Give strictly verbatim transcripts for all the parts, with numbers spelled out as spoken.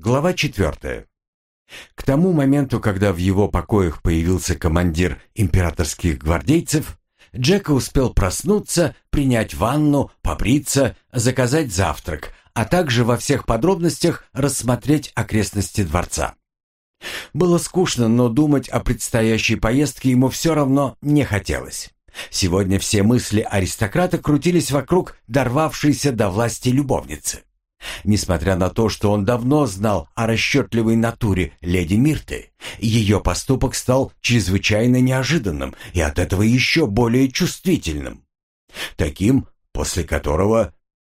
Глава четвертая. К тому моменту, когда в его покоях появился командир императорских гвардейцев, Джека успел проснуться, принять ванну, побриться, заказать завтрак, а также во всех подробностях рассмотреть окрестности дворца. Было скучно, но думать о предстоящей поездке ему все равно не хотелось. Сегодня все мысли аристократа крутились вокруг дорвавшейся до власти любовницы. Несмотря на то, что он давно знал о расчетливой натуре леди Мирты, ее поступок стал чрезвычайно неожиданным и от этого еще более чувствительным. Таким, после которого...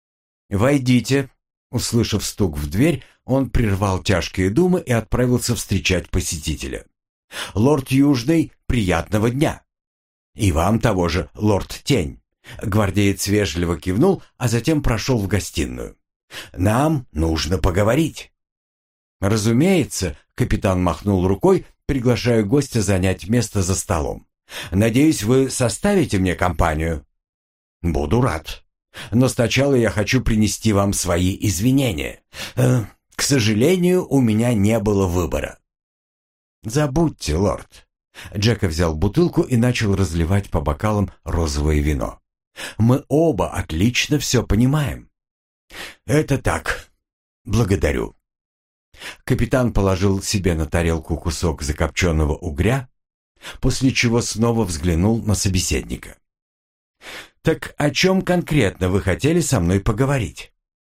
«Войдите!» Услышав стук в дверь, он прервал тяжкие думы и отправился встречать посетителя. «Лорд Южный, приятного дня!» «И вам того же, лорд Тень!» Гвардеец вежливо кивнул, а затем прошел в гостиную. «Нам нужно поговорить». «Разумеется», — капитан махнул рукой, приглашая гостя занять место за столом. «Надеюсь, вы составите мне компанию?» «Буду рад. Но сначала я хочу принести вам свои извинения. Э, к сожалению, у меня не было выбора». «Забудьте, лорд». Джека взял бутылку и начал разливать по бокалам розовое вино. «Мы оба отлично все понимаем». «Это так. Благодарю». Капитан положил себе на тарелку кусок закопченного угря, после чего снова взглянул на собеседника. «Так о чем конкретно вы хотели со мной поговорить?»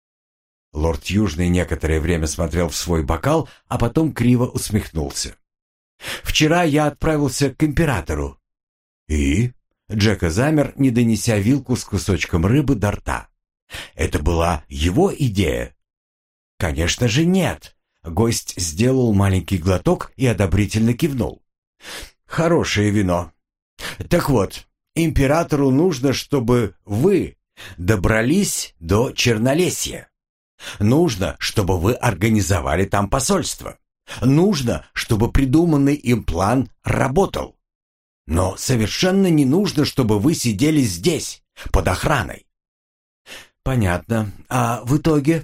Лорд Южный некоторое время смотрел в свой бокал, а потом криво усмехнулся. «Вчера я отправился к императору». «И?» Джека замер, не донеся вилку с кусочком рыбы до рта. «Это была его идея?» «Конечно же нет». Гость сделал маленький глоток и одобрительно кивнул. «Хорошее вино. Так вот, императору нужно, чтобы вы добрались до Чернолесья. Нужно, чтобы вы организовали там посольство. Нужно, чтобы придуманный им план работал. Но совершенно не нужно, чтобы вы сидели здесь, под охраной». «Понятно. А в итоге?»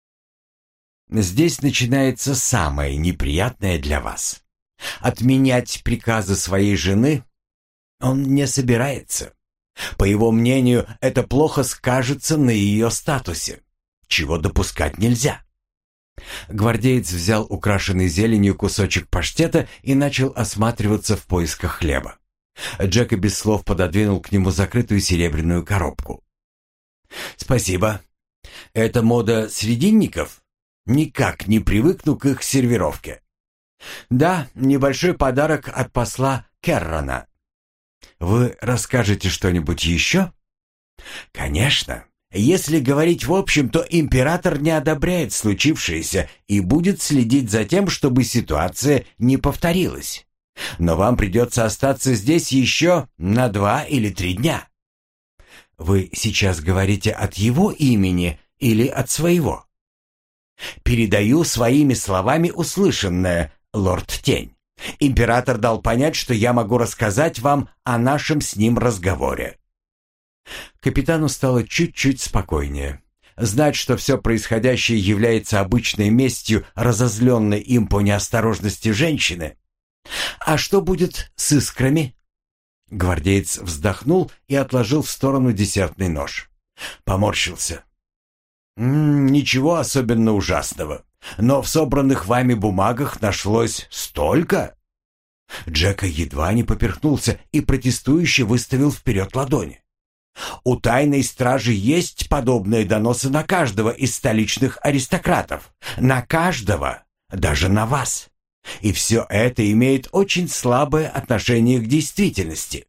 «Здесь начинается самое неприятное для вас. Отменять приказы своей жены он не собирается. По его мнению, это плохо скажется на ее статусе, чего допускать нельзя». Гвардеец взял украшенный зеленью кусочек паштета и начал осматриваться в поисках хлеба. Джека без слов пододвинул к нему закрытую серебряную коробку. «Спасибо. Это мода срединников? Никак не привыкну к их сервировке». «Да, небольшой подарок от посла Керрона». «Вы расскажете что-нибудь еще?» «Конечно. Если говорить в общем, то император не одобряет случившееся и будет следить за тем, чтобы ситуация не повторилась. Но вам придется остаться здесь еще на два или три дня». «Вы сейчас говорите от его имени или от своего?» «Передаю своими словами услышанное, лорд Тень. Император дал понять, что я могу рассказать вам о нашем с ним разговоре». Капитану стало чуть-чуть спокойнее. Знать, что все происходящее является обычной местью, разозленной им по неосторожности женщины. «А что будет с искрами?» Гвардеец вздохнул и отложил в сторону десертный нож. Поморщился. «М -м, «Ничего особенно ужасного. Но в собранных вами бумагах нашлось столько?» Джека едва не поперхнулся и протестующе выставил вперед ладони. «У тайной стражи есть подобные доносы на каждого из столичных аристократов. На каждого, даже на вас. И все это имеет очень слабое отношение к действительности».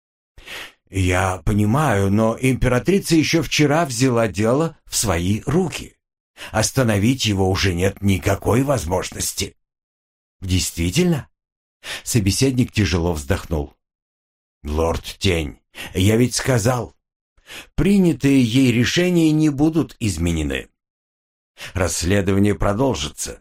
«Я понимаю, но императрица еще вчера взяла дело в свои руки. Остановить его уже нет никакой возможности». «Действительно?» Собеседник тяжело вздохнул. «Лорд Тень, я ведь сказал, принятые ей решения не будут изменены. Расследование продолжится».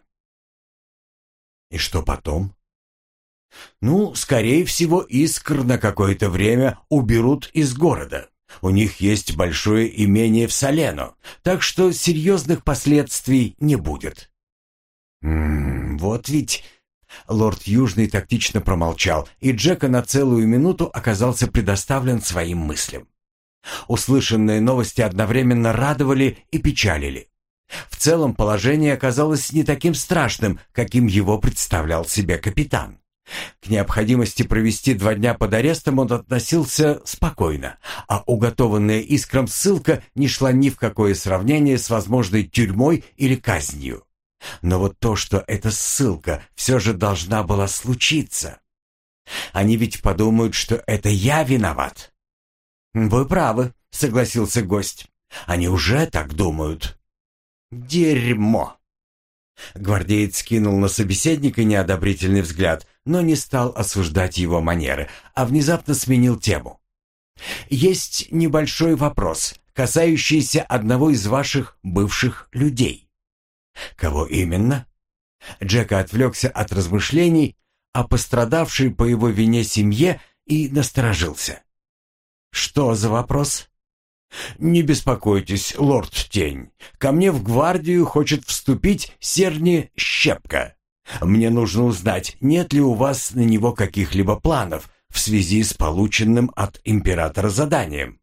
«И что потом?» «Ну, скорее всего, Искр на какое-то время уберут из города. У них есть большое имение в Салено, так что серьезных последствий не будет». «М-м, вот ведь...» Лорд Южный тактично промолчал, и Джека на целую минуту оказался предоставлен своим мыслям. Услышанные новости одновременно радовали и печалили. В целом положение оказалось не таким страшным, каким его представлял себе капитан. К необходимости провести два дня под арестом он относился спокойно, а уготованная Искром ссылка не шла ни в какое сравнение с возможной тюрьмой или казнью. Но вот то, что эта ссылка все же должна была случиться. Они ведь подумают, что это я виноват. «Вы правы», — согласился гость. «Они уже так думают». «Дерьмо!» Гвардеец кинул на собеседника неодобрительный взгляд, но не стал осуждать его манеры, а внезапно сменил тему. «Есть небольшой вопрос, касающийся одного из ваших бывших людей». «Кого именно?» Джека отвлекся от размышлений о пострадавшей по его вине семье и насторожился. «Что за вопрос?» «Не беспокойтесь, лорд Тень. Ко мне в гвардию хочет вступить Серни Щепка. Мне нужно узнать, нет ли у вас на него каких-либо планов в связи с полученным от императора заданием».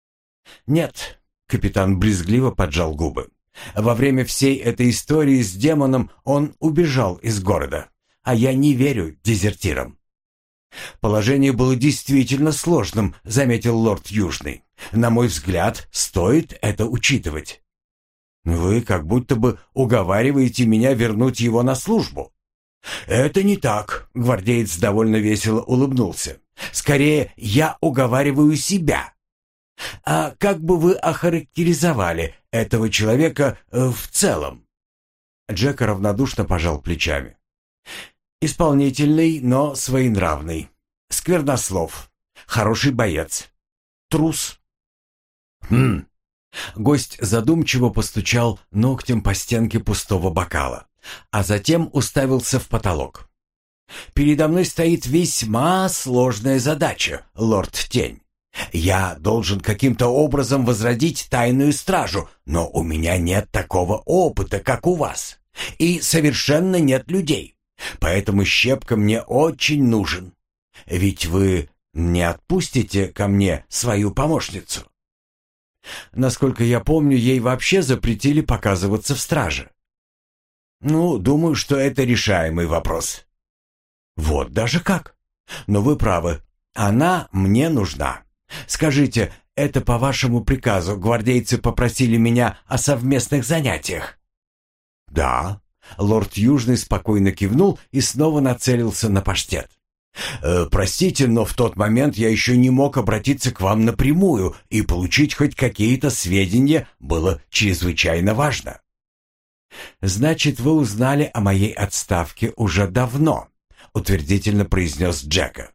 «Нет», — капитан брезгливо поджал губы. «Во время всей этой истории с демоном он убежал из города, а я не верю дезертирам». «Положение было действительно сложным», — заметил лорд Южный. «На мой взгляд, стоит это учитывать». «Вы как будто бы уговариваете меня вернуть его на службу». «Это не так», — гвардеец довольно весело улыбнулся. «Скорее, я уговариваю себя». «А как бы вы охарактеризовали этого человека э, в целом?» Джека равнодушно пожал плечами. «Исполнительный, но своенравный. Сквернослов. Хороший боец. Трус». «Хм». Гость задумчиво постучал ногтем по стенке пустого бокала, а затем уставился в потолок. «Передо мной стоит весьма сложная задача, лорд Тень. Я должен каким-то образом возродить тайную стражу, но у меня нет такого опыта, как у вас, и совершенно нет людей. Поэтому Щепка мне очень нужен. Ведь вы не отпустите ко мне свою помощницу?» «Насколько я помню, ей вообще запретили показываться в страже». «Ну, думаю, что это решаемый вопрос». «Вот даже как? Но вы правы. Она мне нужна. Скажите, это по вашему приказу гвардейцы попросили меня о совместных занятиях?» «Да». Лорд Южный спокойно кивнул и снова нацелился на паштет. «Э, «Простите, но в тот момент я еще не мог обратиться к вам напрямую, и получить хоть какие-то сведения было чрезвычайно важно». «Значит, вы узнали о моей отставке уже давно», — утвердительно произнес Джека.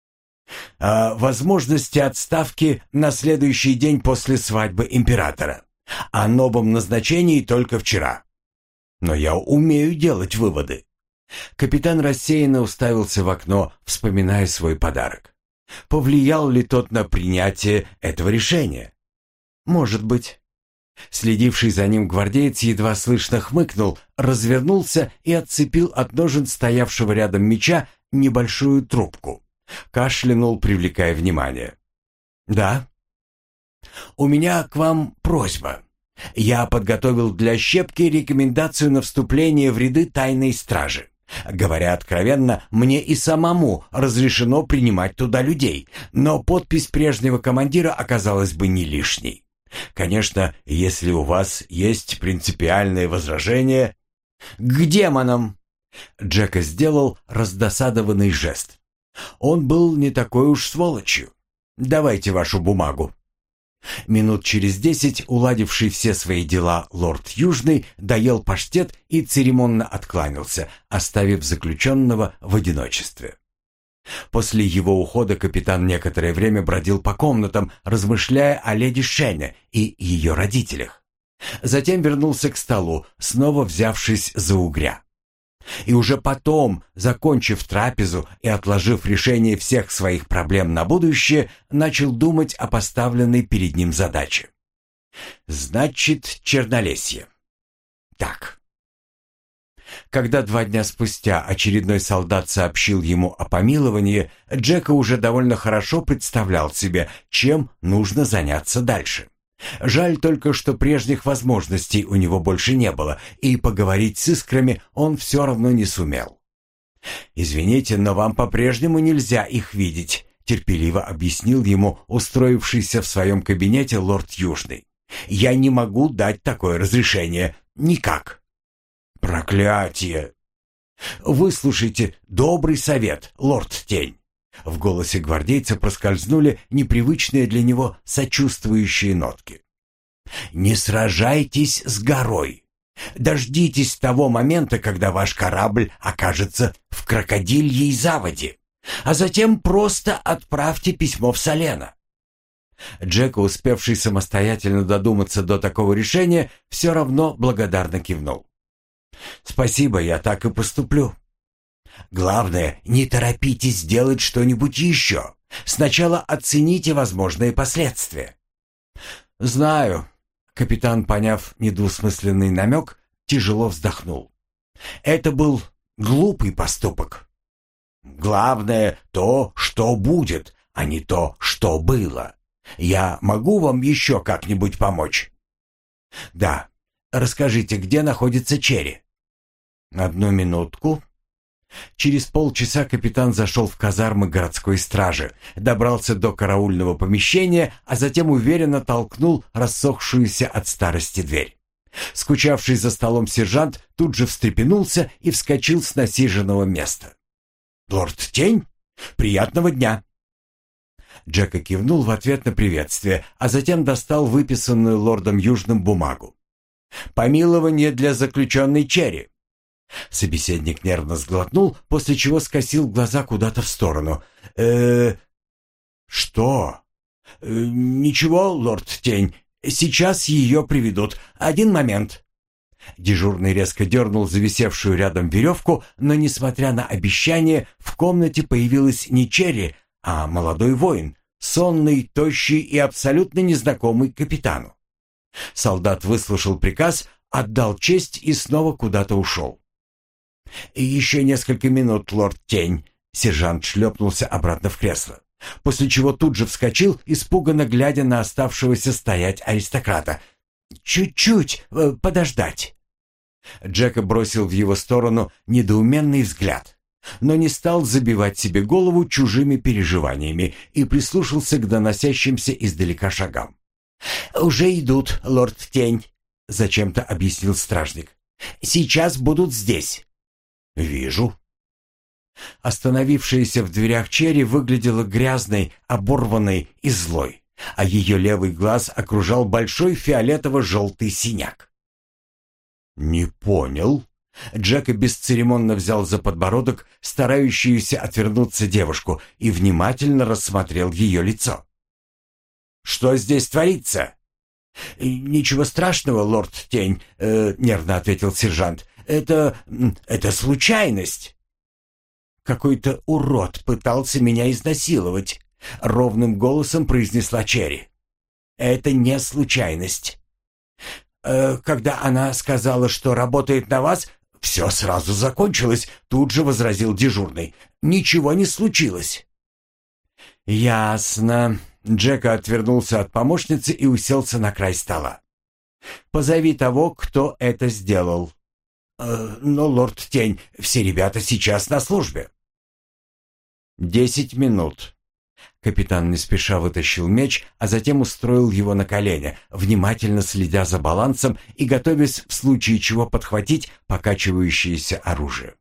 «О возможности отставки на следующий день после свадьбы императора. О новом назначении только вчера. Но я умею делать выводы». Капитан рассеянно уставился в окно, вспоминая свой подарок. Повлиял ли тот на принятие этого решения? Может быть. Следивший за ним гвардеец едва слышно хмыкнул, развернулся и отцепил от ножен стоявшего рядом меча небольшую трубку. Кашлянул, привлекая внимание. «Да?» «У меня к вам просьба. Я подготовил для Щепки рекомендацию на вступление в ряды тайной стражи. Говоря откровенно, мне и самому разрешено принимать туда людей, но подпись прежнего командира оказалась бы не лишней. Конечно, если у вас есть принципиальные возражения...» «К демонам!» Джека сделал раздосадованный жест. Он был не такой уж сволочью. «Давайте вашу бумагу». Минут через десять, уладивший все свои дела, лорд Южный доел паштет и церемонно откланялся, оставив заключенного в одиночестве. После его ухода капитан некоторое время бродил по комнатам, размышляя о леди Шене и ее родителях. Затем вернулся к столу, снова взявшись за угря. И уже потом, закончив трапезу и отложив решение всех своих проблем на будущее, начал думать о поставленной перед ним задаче. Значит, Чернолесье. Так. Когда два дня спустя очередной солдат сообщил ему о помиловании, Джека уже довольно хорошо представлял себе, чем нужно заняться дальше. Жаль только, что прежних возможностей у него больше не было, и поговорить с искрами он все равно не сумел. «Извините, но вам по-прежнему нельзя их видеть», — терпеливо объяснил ему устроившийся в своем кабинете лорд Южный. «Я не могу дать такое разрешение. Никак». «Проклятие!» «Выслушайте добрый совет, лорд Тень». В голосе гвардейца проскользнули непривычные для него сочувствующие нотки. «Не сражайтесь с горой. Дождитесь того момента, когда ваш корабль окажется в крокодильей заводе, а затем просто отправьте письмо в Солено». Джека, успевший самостоятельно додуматься до такого решения, все равно благодарно кивнул. «Спасибо, я так и поступлю. Главное, не торопитесь делать что-нибудь еще. Сначала оцените возможные последствия». «Знаю», — капитан, поняв недвусмысленный намек, тяжело вздохнул. «Это был глупый поступок. Главное то, что будет, а не то, что было. Я могу вам еще как-нибудь помочь?» «Да. Расскажите, где находится Черри?» «Одну минутку». Через полчаса капитан зашел в казармы городской стражи, добрался до караульного помещения, а затем уверенно толкнул рассохшуюся от старости дверь. Скучавший за столом сержант тут же встрепенулся и вскочил с насиженного места. «Лорд Тень? Приятного дня!» Джека кивнул в ответ на приветствие, а затем достал выписанную лордом Южным бумагу. «Помилование для заключенной Черри». Собеседник нервно сглотнул, после чего скосил глаза куда-то в сторону. э «Что?» э, «Ничего, лорд Тень, сейчас ее приведут. Один момент». Дежурный резко дернул зависевшую рядом веревку, но, несмотря на обещание, в комнате появилась не Черри, а молодой воин, сонный, тощий и абсолютно незнакомый капитану. Солдат выслушал приказ, отдал честь и снова куда-то ушел. «Еще несколько минут, лорд Тень», — сержант шлепнулся обратно в кресло, после чего тут же вскочил, испуганно глядя на оставшегося стоять аристократа. «Чуть-чуть э, подождать». Джека бросил в его сторону недоуменный взгляд, но не стал забивать себе голову чужими переживаниями и прислушался к доносящимся издалека шагам. «Уже идут, лорд Тень», — зачем-то объяснил стражник. «Сейчас будут здесь». «Вижу». Остановившаяся в дверях Черри выглядела грязной, оборванной и злой, а ее левый глаз окружал большой фиолетово-желтый синяк. «Не понял». Джека бесцеремонно взял за подбородок старающуюся отвернуться девушку и внимательно рассмотрел ее лицо. «Что здесь творится?» «Ничего страшного, лорд Тень», э, — нервно ответил сержант. «Это... это случайность». «Какой-то урод пытался меня изнасиловать», — ровным голосом произнесла Черри. «Это не случайность. Э, когда она сказала, что работает на вас, все сразу закончилось», — тут же возразил дежурный. «Ничего не случилось». «Ясно». Джека отвернулся от помощницы и уселся на край стола. «Позови того, кто это сделал». «Э, «Но, лорд Тень, все ребята сейчас на службе». «Десять минут». Капитан не спеша вытащил меч, а затем устроил его на колени, внимательно следя за балансом и готовясь в случае чего подхватить покачивающееся оружие.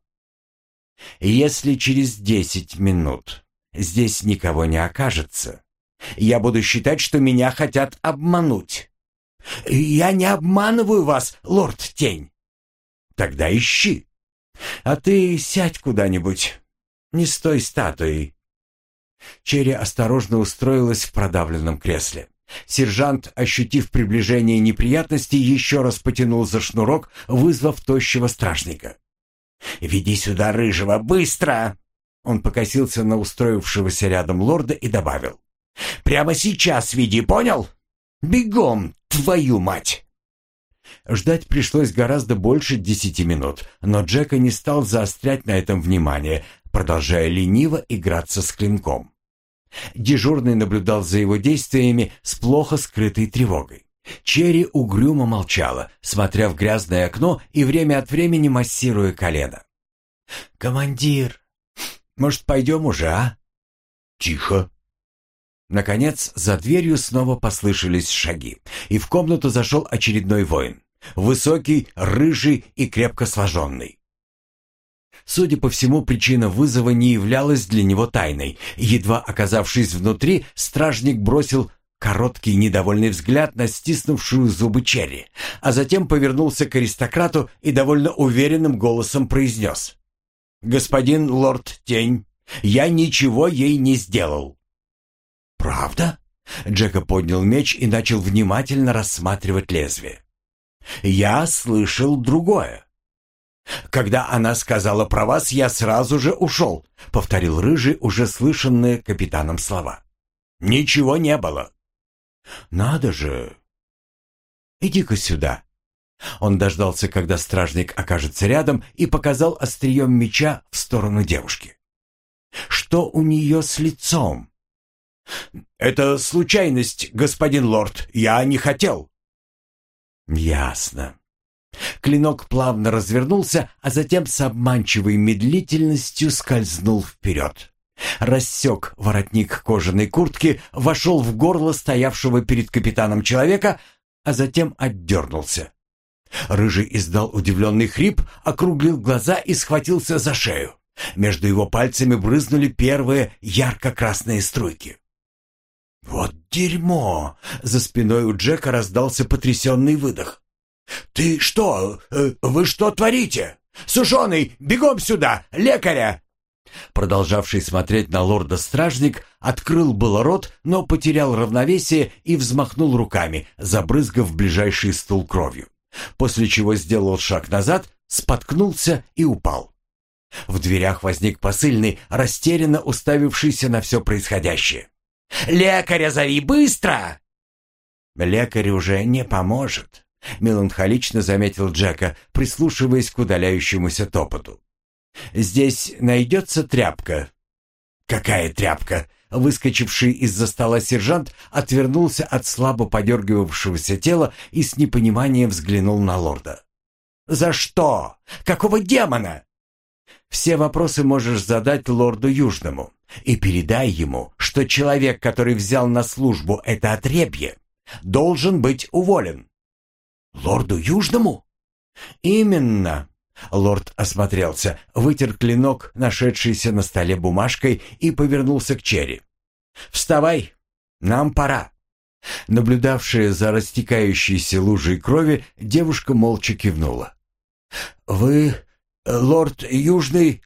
«Если через десять минут здесь никого не окажется, я буду считать, что меня хотят обмануть». «Я не обманываю вас, лорд Тень». «Тогда ищи. А ты сядь куда-нибудь. Не стой статуей». Черри осторожно устроилась в продавленном кресле. Сержант, ощутив приближение неприятностей, еще раз потянул за шнурок, вызвав тощего стражника. «Веди сюда рыжего, быстро!» Он покосился на устроившегося рядом лорда и добавил. «Прямо сейчас веди, понял? Бегом, твою мать!» Ждать пришлось гораздо больше десяти минут, но Джека не стал заострять на этом внимание, продолжая лениво играться с клинком. Дежурный наблюдал за его действиями с плохо скрытой тревогой. Черри угрюмо молчала, смотря в грязное окно и время от времени массируя колено. «Командир, может, пойдем уже, а?» «Тихо». Наконец, за дверью снова послышались шаги, и в комнату зашел очередной воин. Высокий, рыжий и крепко сложенный. Судя по всему, причина вызова не являлась для него тайной. Едва оказавшись внутри, стражник бросил короткий недовольный взгляд на стиснувшую зубы Черри, а затем повернулся к аристократу и довольно уверенным голосом произнес: «Господин лорд Тень, я ничего ей не сделал». «Правда?» Джека поднял меч и начал внимательно рассматривать лезвие. «Я слышал другое. Когда она сказала про вас, я сразу же ушел», — повторил Рыжий уже слышанные капитаном слова. «Ничего не было». «Надо же! Иди-ка сюда». Он дождался, когда стражник окажется рядом, и показал острием меча в сторону девушки. «Что у нее с лицом?» «Это случайность, господин лорд. Я не хотел». «Ясно». Клинок плавно развернулся, а затем с обманчивой медлительностью скользнул вперед. Рассек воротник кожаной куртки, вошел в горло стоявшего перед капитаном человека, а затем отдернулся. Рыжий издал удивленный хрип, округлил глаза и схватился за шею. Между его пальцами брызнули первые ярко-красные струйки. «Вот дерьмо!» — за спиной у Джека раздался потрясенный выдох. «Ты что? Вы что творите? Сушеный, бегом сюда! Лекаря!» Продолжавший смотреть на лорда стражник открыл было рот, но потерял равновесие и взмахнул руками, забрызгав ближайший стул кровью, после чего сделал шаг назад, споткнулся и упал. В дверях возник посыльный, растерянно уставившийся на все происходящее. «Лекаря зови, быстро!» «Лекарь уже не поможет», — меланхолично заметил Джека, прислушиваясь к удаляющемуся топоту. «Здесь найдется тряпка». «Какая тряпка?» Выскочивший из-за стола сержант отвернулся от слабо подергивавшегося тела и с непониманием взглянул на лорда. «За что? Какого демона?» «Все вопросы можешь задать лорду Южному, и передай ему, что человек, который взял на службу это отребье, должен быть уволен». «Лорду Южному?» «Именно». Лорд осмотрелся, вытер клинок, нашедшийся на столе бумажкой, и повернулся к Черри. «Вставай, нам пора». Наблюдавшая за растекающейся лужей крови, девушка молча кивнула. «Вы, лорд Южный...»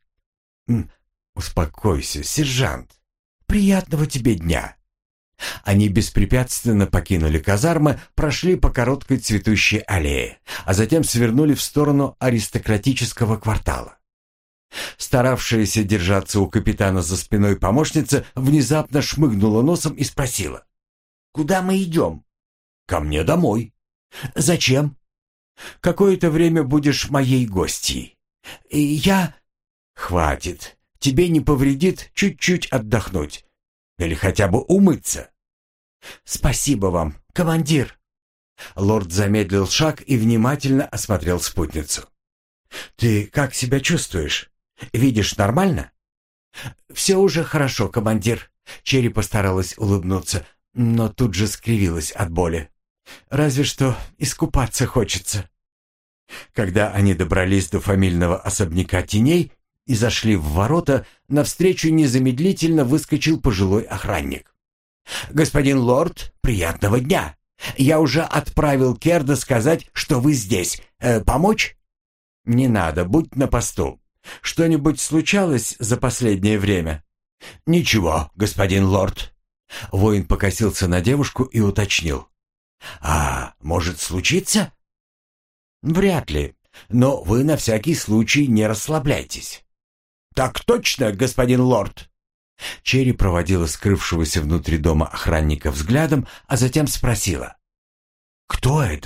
«Успокойся, сержант. Приятного тебе дня». Они беспрепятственно покинули казармы, прошли по короткой цветущей аллее, а затем свернули в сторону аристократического квартала. Старавшаяся держаться у капитана за спиной помощница внезапно шмыгнула носом и спросила: «Куда мы идем?» «Ко мне домой». «Зачем?» «Какое-то время будешь моей гостьей». И «Я...» «Хватит. Тебе не повредит чуть-чуть отдохнуть. Или хотя бы умыться». «Спасибо вам, командир». Лорд замедлил шаг и внимательно осмотрел спутницу. «Ты как себя чувствуешь? Видишь нормально?» «Все уже хорошо, командир». Черри постаралась улыбнуться, но тут же скривилась от боли. «Разве что искупаться хочется». Когда они добрались до фамильного особняка Теней и зашли в ворота, навстречу незамедлительно выскочил пожилой охранник. «Господин лорд, приятного дня! Я уже отправил Керда сказать, что вы здесь. Э, помочь?» «Не надо, будь на посту. Что-нибудь случалось за последнее время?» «Ничего, господин лорд». Воин покосился на девушку и уточнил. «А может случиться?» «Вряд ли, но вы на всякий случай не расслабляйтесь». «Так точно, господин лорд!» Черри проводила скрывшегося внутри дома охранника взглядом, а затем спросила: «Кто это?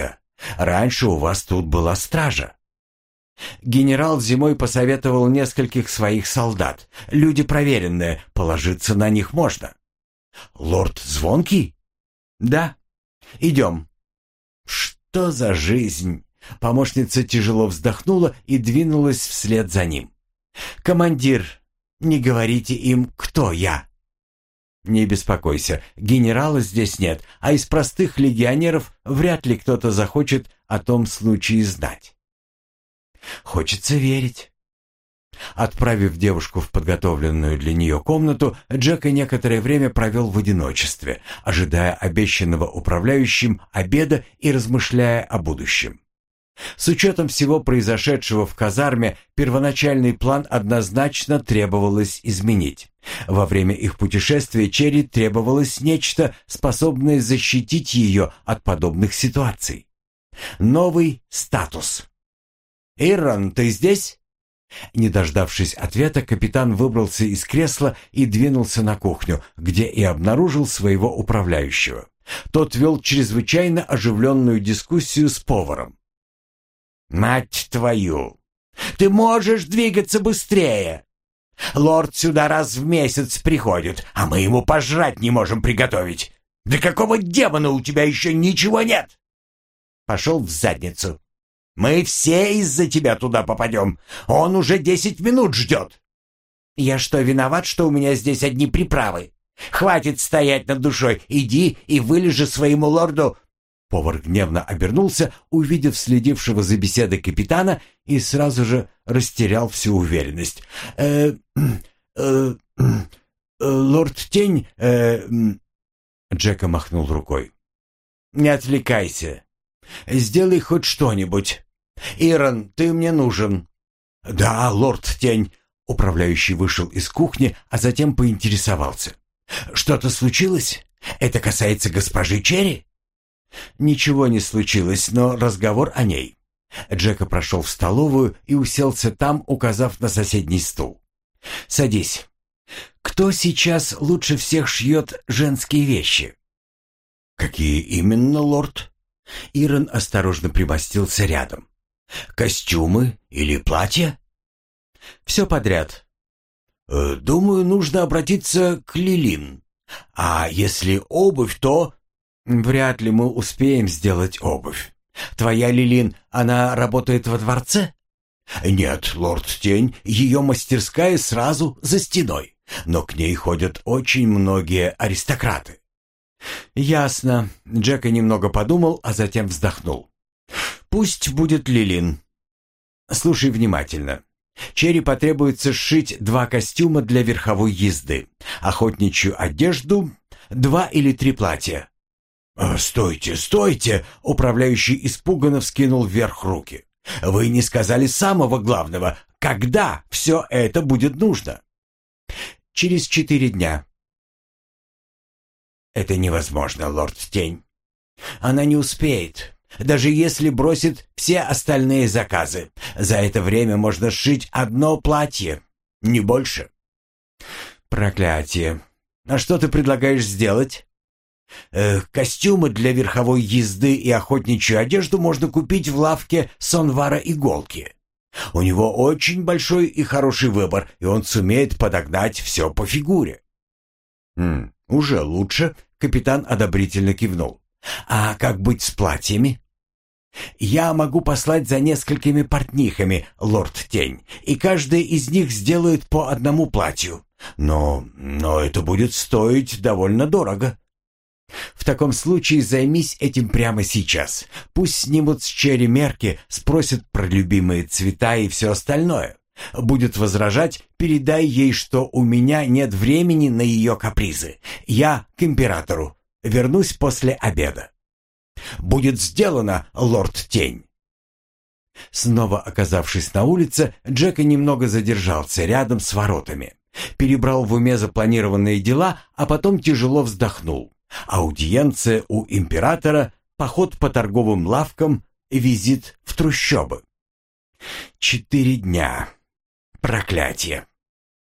Раньше у вас тут была стража. Генерал зимой посоветовал нескольких своих солдат. Люди проверенные, положиться на них можно. Лорд Звонкий? Да. Идем. Что за жизнь? Помощница тяжело вздохнула и двинулась вслед за ним. Командир, не говорите им, кто я. Не беспокойся, генерала здесь нет, а из простых легионеров вряд ли кто-то захочет о том случае знать. Хочется верить. Отправив девушку в подготовленную для нее комнату, Джека некоторое время провел в одиночестве, ожидая обещанного управляющим обеда и размышляя о будущем. С учетом всего произошедшего в казарме, первоначальный план однозначно требовалось изменить. Во время их путешествия Черри требовалось нечто, способное защитить ее от подобных ситуаций. Новый статус. «Ирон, ты здесь?» Не дождавшись ответа, капитан выбрался из кресла и двинулся на кухню, где и обнаружил своего управляющего. Тот вел чрезвычайно оживленную дискуссию с поваром. «Мать твою! Ты можешь двигаться быстрее! Лорд сюда раз в месяц приходит, а мы ему пожрать не можем приготовить! Да какого демона у тебя еще ничего нет? Пошел в задницу! Мы все из-за тебя туда попадем! Он уже десять минут ждет! Я что, виноват, что у меня здесь одни приправы? Хватит стоять над душой! Иди и вылежи своему лорду!» Повар гневно обернулся, увидев следившего за беседой капитана, и сразу же растерял всю уверенность. «Э, э, э, лорд Тень...» э, Джека махнул рукой. «Не отвлекайся. Сделай хоть что-нибудь. Ирон, ты мне нужен». «Да, лорд Тень». Управляющий вышел из кухни, а затем поинтересовался. «Что-то случилось? Это касается госпожи Черри?» Ничего не случилось, но разговор о ней. Джека прошел в столовую и уселся там, указав на соседний стул. «Садись. Кто сейчас лучше всех шьет женские вещи?» «Какие именно, лорд?» Ирон осторожно примостился рядом. «Костюмы или платья?» «Все подряд». «Э, «Думаю, нужно обратиться к Лилин. А если обувь, то...» «Вряд ли мы успеем сделать обувь. Твоя Лилин, она работает во дворце?» «Нет, лорд Тень, ее мастерская сразу за стеной, но к ней ходят очень многие аристократы». «Ясно». Джека немного подумал, а затем вздохнул. «Пусть будет Лилин. Слушай внимательно. Черри потребуется сшить два костюма для верховой езды, охотничью одежду, два или три платья». «Стойте, стойте!» — управляющий испуганно вскинул вверх руки. «Вы не сказали самого главного. Когда все это будет нужно?» «Через четыре дня». «Это невозможно, лорд Тень. Она не успеет, даже если бросит все остальные заказы. За это время можно сшить одно платье, не больше». «Проклятие! А что ты предлагаешь сделать?» Э, «Костюмы для верховой езды и охотничью одежду можно купить в лавке Сонвара Иголки. У него очень большой и хороший выбор, и он сумеет подогнать все по фигуре». «М, «Уже лучше», — капитан одобрительно кивнул. «А как быть с платьями?» «Я могу послать за несколькими портнихами, лорд Тень, и каждая из них сделает по одному платью. Но, но это будет стоить довольно дорого». «В таком случае займись этим прямо сейчас. Пусть снимут с Черри мерки, спросят про любимые цвета и все остальное. Будет возражать, передай ей, что у меня нет времени на ее капризы. Я к императору. Вернусь после обеда». «Будет сделано, лорд Тень». Снова оказавшись на улице, Джека немного задержался рядом с воротами. Перебрал в уме запланированные дела, а потом тяжело вздохнул. Аудиенция у императора, поход по торговым лавкам, визит в трущобы. Четыре дня. Проклятие.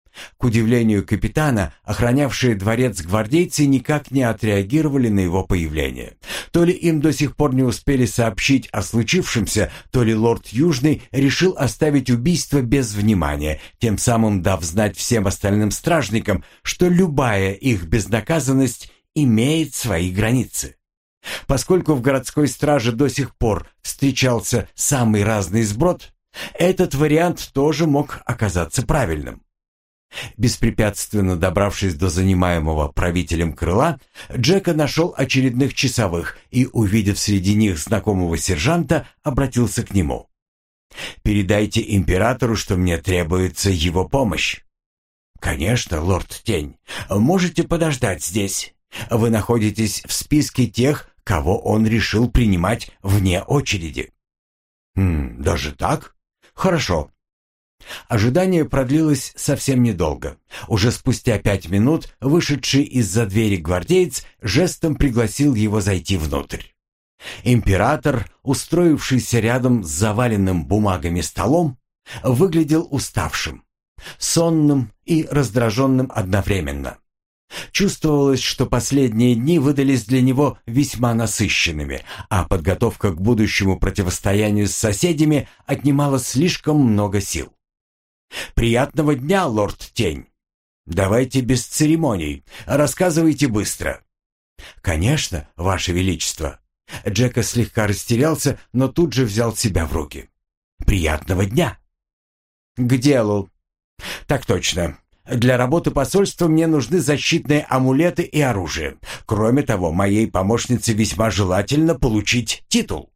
К удивлению капитана, охранявшие дворец гвардейцы никак не отреагировали на его появление. То ли им до сих пор не успели сообщить о случившемся, то ли лорд Южный решил оставить убийство без внимания, тем самым дав знать всем остальным стражникам, что любая их безнаказанность имеет свои границы. Поскольку в городской страже до сих пор встречался самый разный сброд, этот вариант тоже мог оказаться правильным. Беспрепятственно добравшись до занимаемого правителем крыла, Джека нашел очередных часовых и, увидев среди них знакомого сержанта, обратился к нему. «Передайте императору, что мне требуется его помощь». «Конечно, лорд Тень. Можете подождать здесь. Вы находитесь в списке тех, кого он решил принимать вне очереди». «Хм, даже так? Хорошо». Ожидание продлилось совсем недолго. Уже спустя пять минут вышедший из-за двери гвардеец жестом пригласил его зайти внутрь. Император, устроившийся рядом с заваленным бумагами столом, выглядел уставшим, сонным и раздраженным одновременно. Чувствовалось, что последние дни выдались для него весьма насыщенными, а подготовка к будущему противостоянию с соседями отнимала слишком много сил. «Приятного дня, лорд Тень. Давайте без церемоний, рассказывайте быстро». «Конечно, ваше величество». Джека слегка растерялся, но тут же взял себя в руки. «Приятного дня». «К делу». «Так точно. Для работы посольства мне нужны защитные амулеты и оружие. Кроме того, моей помощнице весьма желательно получить титул».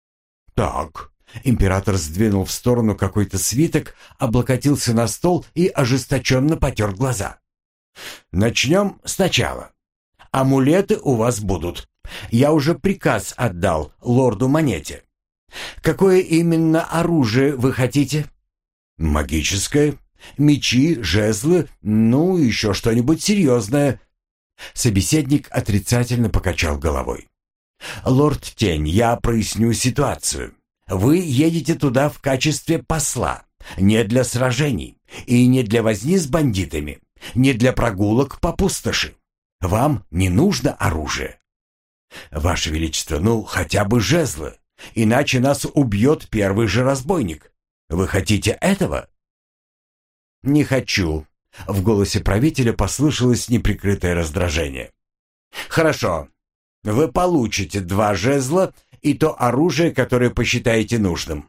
«Так». Император сдвинул в сторону какой-то свиток, облокотился на стол и ожесточенно потер глаза. «Начнем сначала. Амулеты у вас будут. Я уже приказ отдал лорду Монете. Какое именно оружие вы хотите?» «Магическое. Мечи, жезлы, ну, еще что-нибудь серьезное». Собеседник отрицательно покачал головой. «Лорд Тень, я проясню ситуацию. Вы едете туда в качестве посла, не для сражений и не для возни с бандитами, не для прогулок по пустоши. Вам не нужно оружие». «Ваше Величество, ну, хотя бы жезлы, иначе нас убьет первый же разбойник. Вы хотите этого?» «Не хочу», — в голосе правителя послышалось неприкрытое раздражение. «Хорошо, вы получите два жезла и то оружие, которое посчитаете нужным.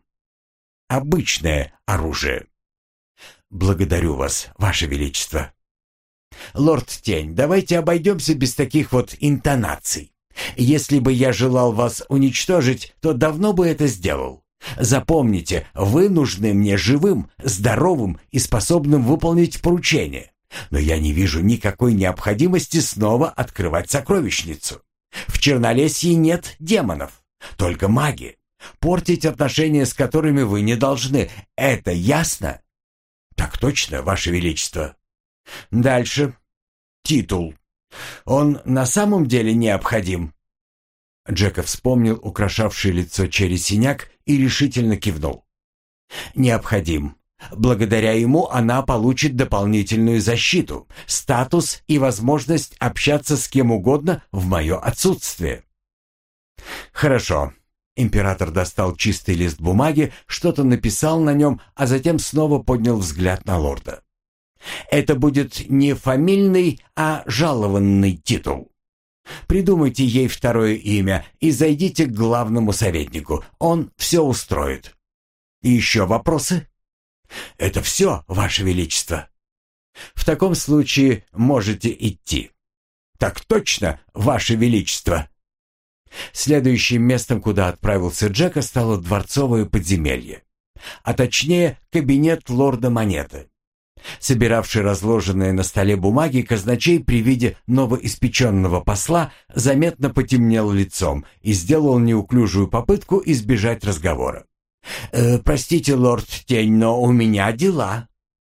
Обычное оружие». «Благодарю вас, ваше величество». «Лорд Тень, давайте обойдемся без таких вот интонаций. Если бы я желал вас уничтожить, то давно бы это сделал. Запомните, вы нужны мне живым, здоровым и способным выполнить поручение. Но я не вижу никакой необходимости снова открывать сокровищницу. В Чернолесье нет демонов. Только маги, портить отношения с которыми вы не должны. Это ясно?» «Так точно, ваше величество». «Дальше. Титул. Он на самом деле необходим?» Джека вспомнил украшавший лицо Черри синяк и решительно кивнул. «Необходим. Благодаря ему она получит дополнительную защиту, статус и возможность общаться с кем угодно в мое отсутствие». «Хорошо». Император достал чистый лист бумаги, что-то написал на нем, а затем снова поднял взгляд на лорда. «Это будет не фамильный, а жалованный титул. Придумайте ей второе имя и зайдите к главному советнику. Он все устроит. Еще вопросы?» «Это все, ваше величество». «В таком случае можете идти». «Так точно, ваше величество». Следующим местом, куда отправился Джека, стало дворцовое подземелье, а точнее кабинет лорда Монеты. Собиравший разложенные на столе бумаги, казначей при виде новоиспеченного посла заметно потемнел лицом и сделал неуклюжую попытку избежать разговора. «Э, «Простите, лорд Тень, но у меня дела».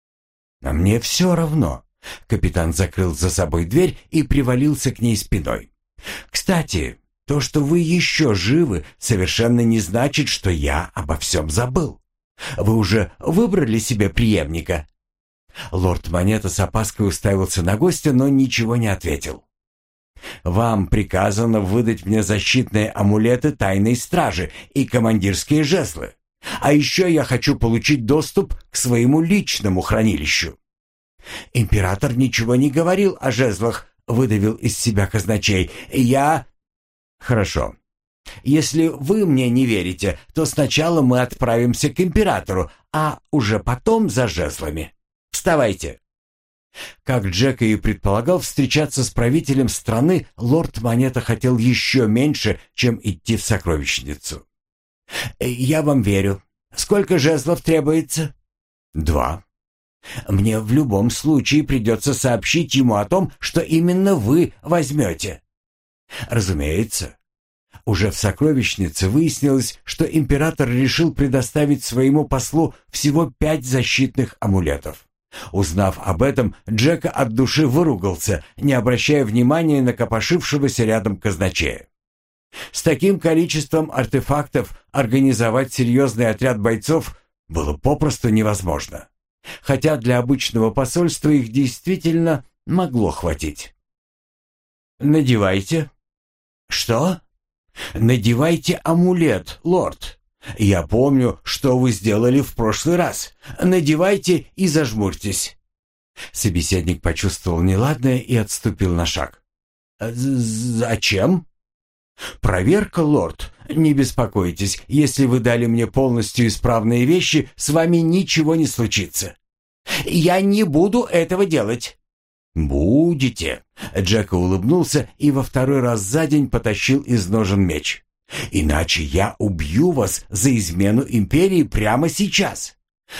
«А мне все равно». Капитан закрыл за собой дверь и привалился к ней спиной. «Кстати, то, что вы еще живы, совершенно не значит, что я обо всем забыл. Вы уже выбрали себе преемника?» Лорд Монета с опаской уставился на гостя, но ничего не ответил. «Вам приказано выдать мне защитные амулеты тайной стражи и командирские жезлы. А еще я хочу получить доступ к своему личному хранилищу». «Император ничего не говорил о жезлах», — выдавил из себя казначей. «Я...» «Хорошо. Если вы мне не верите, то сначала мы отправимся к императору, а уже потом за жезлами. Вставайте». Как Джек и предполагал, встречаться с правителем страны лорд Монета хотел еще меньше, чем идти в сокровищницу. «Я вам верю. Сколько жезлов требуется?» «Два». «Мне в любом случае придется сообщить ему о том, что именно вы возьмете». «Разумеется». Уже в сокровищнице выяснилось, что император решил предоставить своему послу всего пять защитных амулетов. Узнав об этом, Джека от души выругался, не обращая внимания на копошившегося рядом казначея. С таким количеством артефактов организовать серьезный отряд бойцов было попросту невозможно. Хотя для обычного посольства их действительно могло хватить. «Надевайте». «Что?» «Надевайте амулет, лорд. Я помню, что вы сделали в прошлый раз. Надевайте и зажмурьтесь». Собеседник почувствовал неладное и отступил на шаг. «Зачем?» «Проверка, лорд. Не беспокойтесь, если вы дали мне полностью исправные вещи, с вами ничего не случится». «Я не буду этого делать». «Будете». Джека улыбнулся и во второй раз за день потащил из ножен меч. «Иначе я убью вас за измену империи прямо сейчас».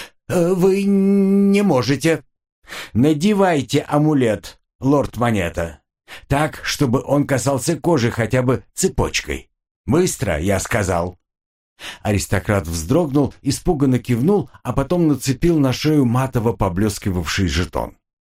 «Вы не можете». «Надевайте амулет, лорд Монета. Так, чтобы он касался кожи хотя бы цепочкой. Быстро, я сказал». Аристократ вздрогнул, испуганно кивнул, а потом нацепил на шею матово поблескивавший жетон.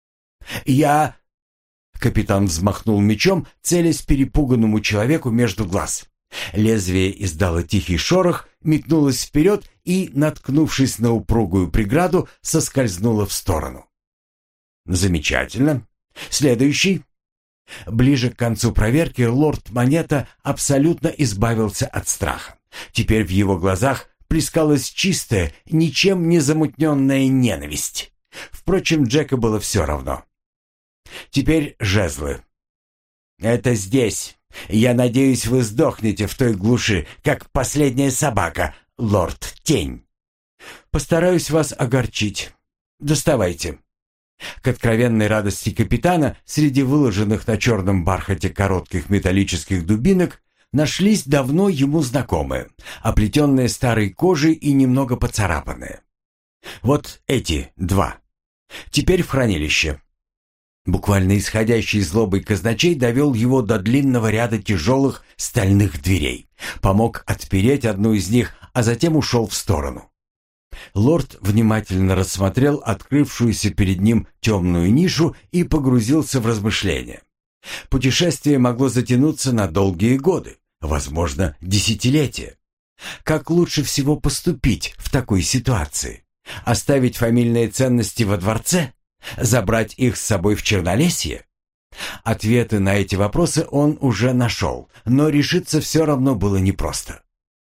«Я...» Капитан взмахнул мечом, целясь перепуганному человеку между глаз. Лезвие издало тихий шорох, метнулось вперед и, наткнувшись на упругую преграду, соскользнуло в сторону. «Замечательно. Следующий». Ближе к концу проверки лорд Монета абсолютно избавился от страха. Теперь в его глазах плескалась чистая, ничем не замутненная ненависть. Впрочем, Джека было все равно. «Теперь жезлы». «Это здесь. Я надеюсь, вы сдохнете в той глуши, как последняя собака, лорд Тень». «Постараюсь вас огорчить. Доставайте». К откровенной радости капитана среди выложенных на черном бархате коротких металлических дубинок нашлись давно ему знакомые, оплетенные старой кожей и немного поцарапанные. «Вот эти два. Теперь в хранилище». Буквально исходящий злобой казначей довел его до длинного ряда тяжелых стальных дверей, помог отпереть одну из них, а затем ушел в сторону. Лорд внимательно рассмотрел открывшуюся перед ним темную нишу и погрузился в размышления. Путешествие могло затянуться на долгие годы, возможно, десятилетия. Как лучше всего поступить в такой ситуации? Оставить фамильные ценности во дворце? Забрать их с собой в Чернолесье? Ответы на эти вопросы он уже нашел, но решиться все равно было непросто.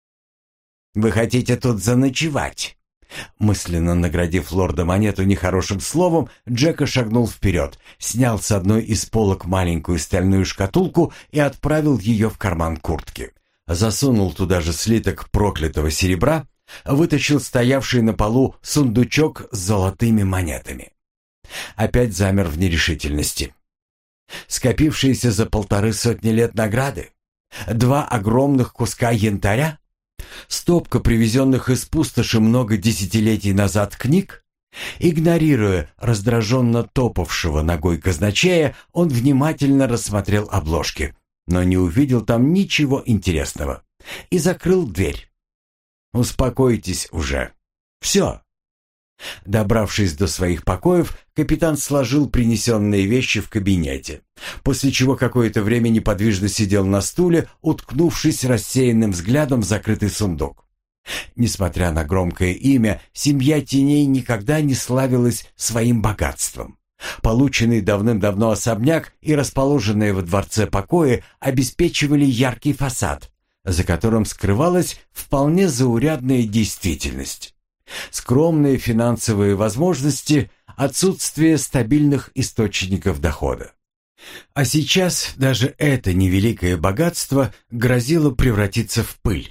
«Вы хотите тут заночевать?» Мысленно наградив лорда Монету нехорошим словом, Джека шагнул вперед, снял с одной из полок маленькую стальную шкатулку и отправил ее в карман куртки. Засунул туда же слиток проклятого серебра, вытащил стоявший на полу сундучок с золотыми монетами. Опять замер в нерешительности. Скопившиеся за полторы сотни лет награды? Два огромных куска янтаря? Стопка привезенных из пустоши много десятилетий назад книг? Игнорируя раздраженно топавшего ногой казначея, он внимательно рассмотрел обложки, но не увидел там ничего интересного и закрыл дверь. «Успокойтесь уже. Все». Добравшись до своих покоев, капитан сложил принесенные вещи в кабинете, после чего какое-то время неподвижно сидел на стуле, уткнувшись рассеянным взглядом в закрытый сундук. Несмотря на громкое имя, семья Теней никогда не славилась своим богатством. Полученный давным-давно особняк и расположенные во дворце покои обеспечивали яркий фасад, за которым скрывалась вполне заурядная действительность. Скромные финансовые возможности, отсутствие стабильных источников дохода. А сейчас даже это невеликое богатство грозило превратиться в пыль.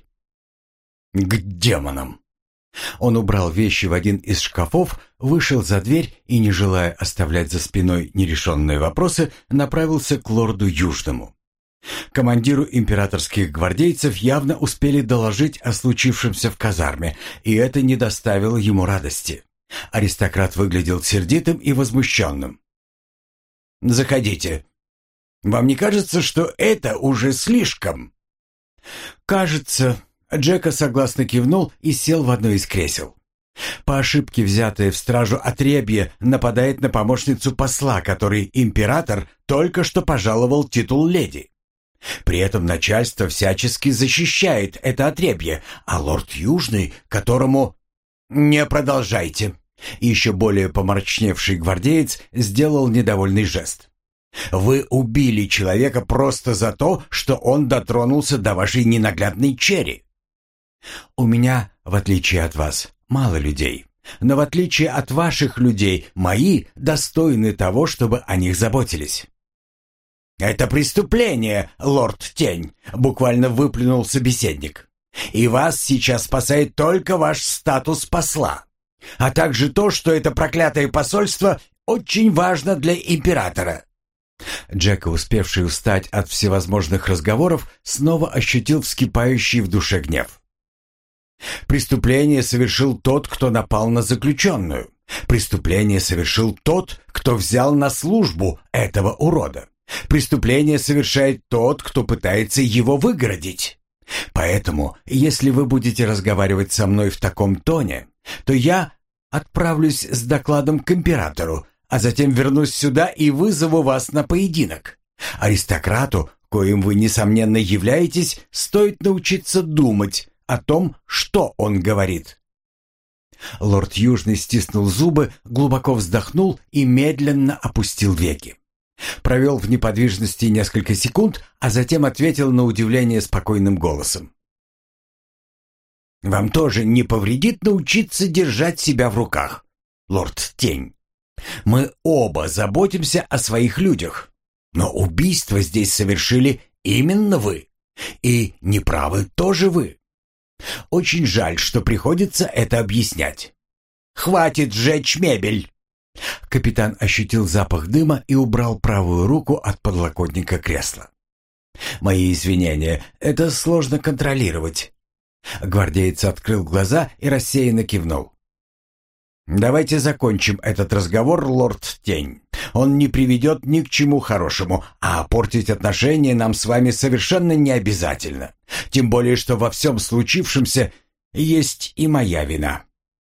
К демонам! Он убрал вещи в один из шкафов, вышел за дверь и, не желая оставлять за спиной нерешенные вопросы, направился к лорду Южному. Командиру императорских гвардейцев явно успели доложить о случившемся в казарме, и это не доставило ему радости. Аристократ выглядел сердитым и возмущенным. «Заходите. Вам не кажется, что это уже слишком?» «Кажется». Джека согласно кивнул и сел в одно из кресел. По ошибке взятое в стражу отребье нападает на помощницу посла, который император только что пожаловал титул леди. При этом начальство всячески защищает это отребье, а лорд Южный, которому... «Не продолжайте!» Еще более помрачневший гвардеец сделал недовольный жест. «Вы убили человека просто за то, что он дотронулся до вашей ненаглядной черри. У меня, в отличие от вас, мало людей, но в отличие от ваших людей, мои достойны того, чтобы о них заботились». «Это преступление, лорд Тень», — буквально выплюнул собеседник. «И вас сейчас спасает только ваш статус посла, а также то, что это проклятое посольство очень важно для императора». Джека, успевший устать от всевозможных разговоров, снова ощутил вскипающий в душе гнев. «Преступление совершил тот, кто напал на заключенную. Преступление совершил тот, кто взял на службу этого урода. Преступление совершает тот, кто пытается его выгородить. Поэтому, если вы будете разговаривать со мной в таком тоне, то я отправлюсь с докладом к императору, а затем вернусь сюда и вызову вас на поединок. Аристократу, коим вы, несомненно, являетесь, стоит научиться думать о том, что он говорит». Лорд Южный стиснул зубы, глубоко вздохнул и медленно опустил веки. Провел в неподвижности несколько секунд, а затем ответил на удивление спокойным голосом. «Вам тоже не повредит научиться держать себя в руках, лорд Тень. Мы оба заботимся о своих людях, но убийство здесь совершили именно вы, и неправы тоже вы. Очень жаль, что приходится это объяснять. Хватит сжечь мебель!» Капитан ощутил запах дыма и убрал правую руку от подлокотника кресла. «Мои извинения, это сложно контролировать». Гвардеец открыл глаза и рассеянно кивнул. «Давайте закончим этот разговор, лорд Тень. Он не приведет ни к чему хорошему, а портить отношения нам с вами совершенно не обязательно. Тем более, что во всем случившемся есть и моя вина.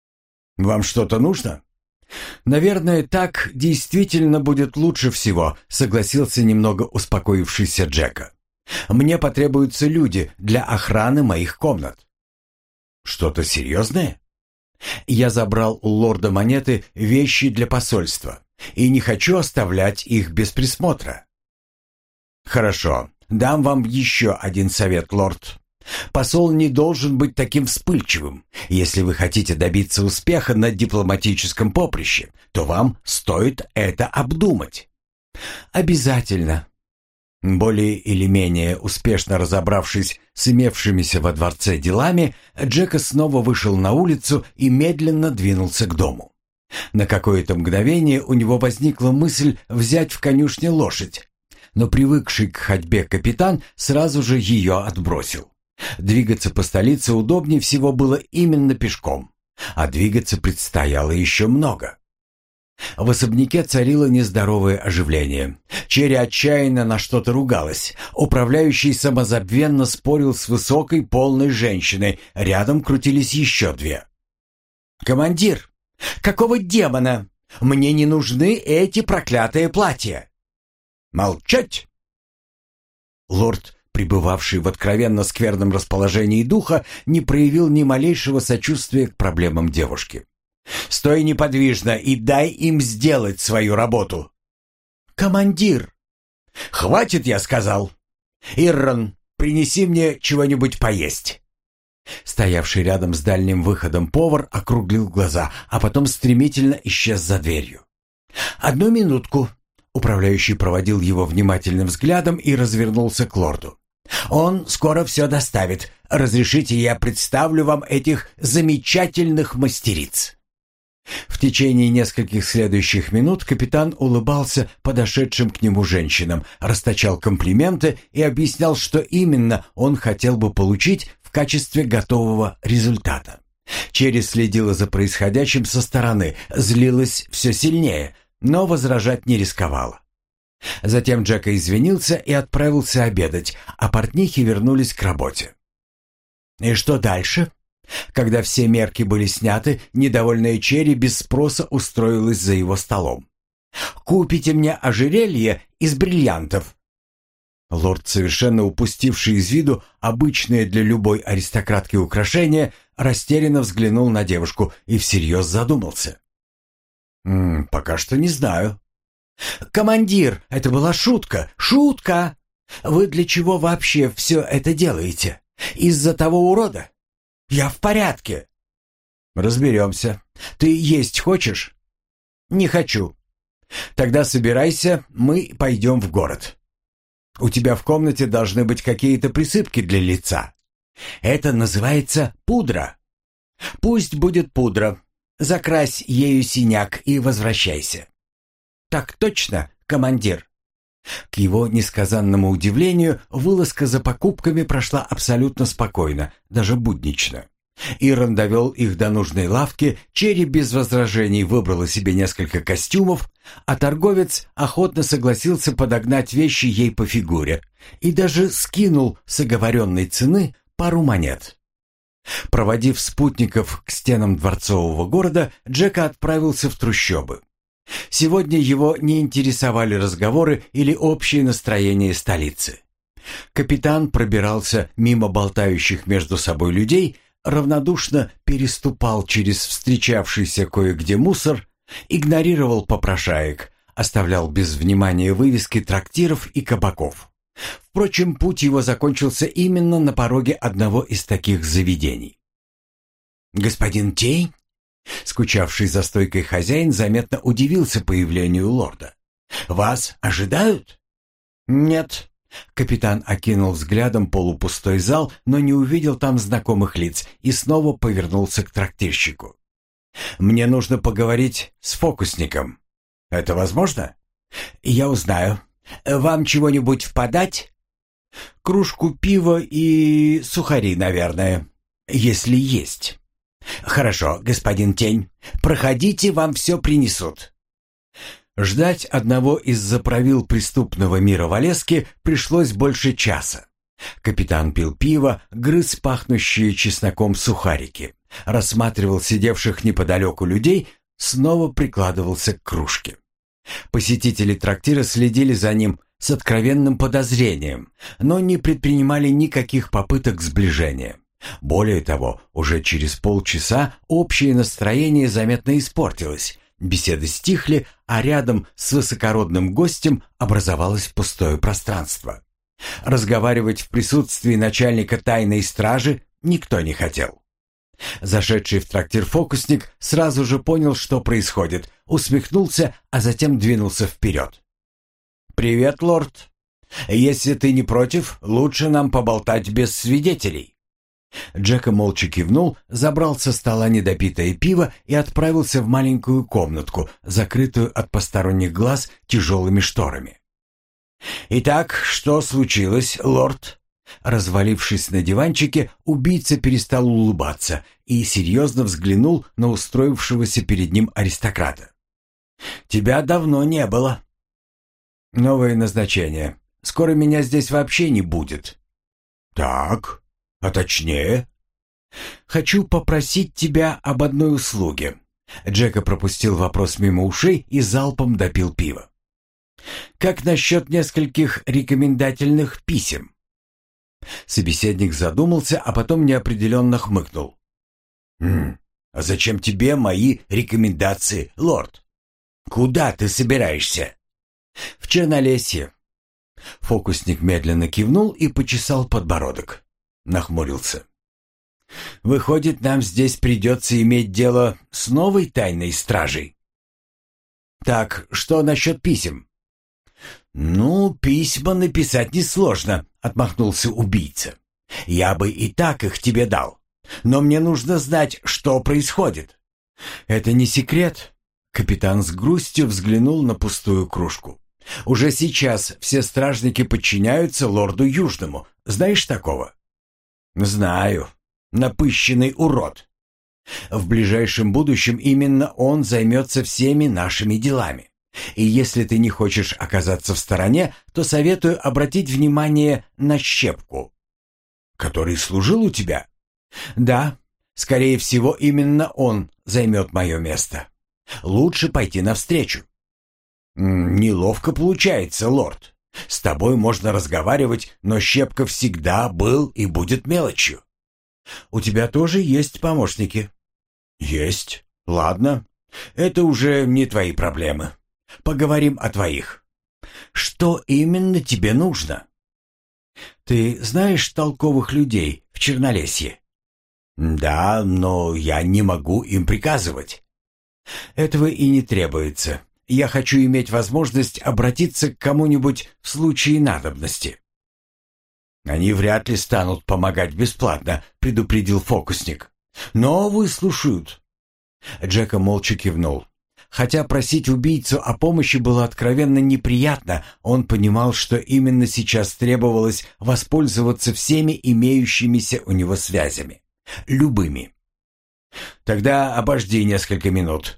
Вам что-то нужно?» «Наверное, так действительно будет лучше всего», — согласился немного успокоившийся Джека. «Мне потребуются люди для охраны моих комнат». «Что-то серьезное?» «Я забрал у лорда Монеты вещи для посольства и не хочу оставлять их без присмотра». «Хорошо, дам вам еще один совет, лорд. Посол не должен быть таким вспыльчивым. Если вы хотите добиться успеха на дипломатическом поприще, то вам стоит это обдумать». «Обязательно». Более или менее успешно разобравшись с имевшимися во дворце делами, Джека снова вышел на улицу и медленно двинулся к дому. На какое-то мгновение у него возникла мысль взять в конюшне лошадь, но привыкший к ходьбе капитан сразу же ее отбросил. Двигаться по столице удобнее всего было именно пешком, а двигаться предстояло еще много. В особняке царило нездоровое оживление. Черри отчаянно на что-то ругалась. Управляющий самозабвенно спорил с высокой, полной женщиной. Рядом крутились еще две. «Командир, какого демона? Мне не нужны эти проклятые платья!» «Молчать!» Лорд пребывавший в откровенно скверном расположении духа, не проявил ни малейшего сочувствия к проблемам девушки. «Стой неподвижно и дай им сделать свою работу!» «Командир!» «Хватит, я сказал! Иррон, принеси мне чего-нибудь поесть!» Стоявший рядом с дальним выходом повар округлил глаза, а потом стремительно исчез за дверью. «Одну минутку!» Управляющий проводил его внимательным взглядом и развернулся к лорду. «Он скоро все доставит. Разрешите, я представлю вам этих замечательных мастериц». В течение нескольких следующих минут капитан улыбался подошедшим к нему женщинам, расточал комплименты и объяснял, что именно он хотел бы получить в качестве готового результата. Черри следила за происходящим со стороны, злилась все сильнее, но возражать не рисковала. Затем Джека извинился и отправился обедать, а портнихи вернулись к работе. «И что дальше?» Когда все мерки были сняты, недовольная Черри без спроса устроилась за его столом. «Купите мне ожерелье из бриллиантов». Лорд, совершенно упустивший из виду обычное для любой аристократки украшение, растерянно взглянул на девушку и всерьез задумался. «М, «Пока что не знаю». «Командир, это была шутка, шутка! Вы для чего вообще все это делаете? Из-за того урода? Я в порядке». «Разберемся. Ты есть хочешь?» «Не хочу». «Тогда собирайся, мы пойдем в город. У тебя в комнате должны быть какие-то присыпки для лица. Это называется пудра. Пусть будет пудра. Закрась ею синяк и возвращайся». «Так точно, командир». К его несказанному удивлению, вылазка за покупками прошла абсолютно спокойно, даже буднично. Ирон довел их до нужной лавки, Черри без возражений выбрала себе несколько костюмов, а торговец охотно согласился подогнать вещи ей по фигуре и даже скинул с оговоренной цены пару монет. Проводив спутников к стенам дворцового города, Джека отправился в трущобы. Сегодня его не интересовали разговоры или общее настроение столицы. Капитан пробирался мимо болтающих между собой людей, равнодушно переступал через встречавшийся кое-где мусор, игнорировал попрошаек, оставлял без внимания вывески трактиров и кабаков. Впрочем, путь его закончился именно на пороге одного из таких заведений. «Господин Тень?» Скучавший за стойкой хозяин заметно удивился появлению лорда. «Вас ожидают?» «Нет». Капитан окинул взглядом полупустой зал, но не увидел там знакомых лиц и снова повернулся к трактирщику. «Мне нужно поговорить с фокусником. Это возможно?» «Я узнаю. Вам чего-нибудь подать?» «Кружку пива и сухари, наверное, если есть». «Хорошо, господин Тень. Проходите, вам все принесут». Ждать одного из заправил преступного мира Валески пришлось больше часа. Капитан пил пиво, грыз пахнущие чесноком сухарики, рассматривал сидевших неподалеку людей, снова прикладывался к кружке. Посетители трактира следили за ним с откровенным подозрением, но не предпринимали никаких попыток сближения. Более того, уже через полчаса общее настроение заметно испортилось, беседы стихли, а рядом с высокородным гостем образовалось пустое пространство. Разговаривать в присутствии начальника тайной стражи никто не хотел. Зашедший в трактир фокусник сразу же понял, что происходит, усмехнулся, а затем двинулся вперед. «Привет, лорд. Если ты не против, лучше нам поболтать без свидетелей». Джека молча кивнул, забрал со стола недопитое пиво и отправился в маленькую комнатку, закрытую от посторонних глаз тяжелыми шторами. «Итак, что случилось, лорд?» Развалившись на диванчике, убийца перестал улыбаться и серьезно взглянул на устроившегося перед ним аристократа. «Тебя давно не было». «Новое назначение. Скоро меня здесь вообще не будет». «Так, а точнее?» «Хочу попросить тебя об одной услуге». Джека пропустил вопрос мимо ушей и залпом допил пиво. «Как насчет нескольких рекомендательных писем?» Собеседник задумался, а потом неопределенно хмыкнул. «Хм, а зачем тебе мои рекомендации, лорд? Куда ты собираешься?» «В Чернолесье». Фокусник медленно кивнул и почесал подбородок. Нахмурился. «Выходит, нам здесь придется иметь дело с новой тайной стражей?» «Так, что насчет писем?» «Ну, письма написать несложно», — отмахнулся убийца. «Я бы и так их тебе дал. Но мне нужно знать, что происходит». «Это не секрет», — капитан с грустью взглянул на пустую кружку. «Уже сейчас все стражники подчиняются лорду Южному. Знаешь такого?» «Знаю. Напыщенный урод. В ближайшем будущем именно он займется всеми нашими делами. И если ты не хочешь оказаться в стороне, то советую обратить внимание на Щепку». «Который служил у тебя?» «Да, скорее всего, именно он займет мое место. Лучше пойти навстречу». «Неловко получается, лорд. С тобой можно разговаривать, но Щепка всегда был и будет мелочью». «У тебя тоже есть помощники?» «Есть. Ладно. Это уже не твои проблемы. Поговорим о твоих. Что именно тебе нужно?» «Ты знаешь толковых людей в Чернолесье?» «Да, но я не могу им приказывать». «Этого и не требуется. Я хочу иметь возможность обратиться к кому-нибудь в случае надобности». «Они вряд ли станут помогать бесплатно», — предупредил фокусник. «Но выслушают». Джека молча кивнул. Хотя просить убийцу о помощи было откровенно неприятно, он понимал, что именно сейчас требовалось воспользоваться всеми имеющимися у него связями. Любыми. «Тогда обожди несколько минут».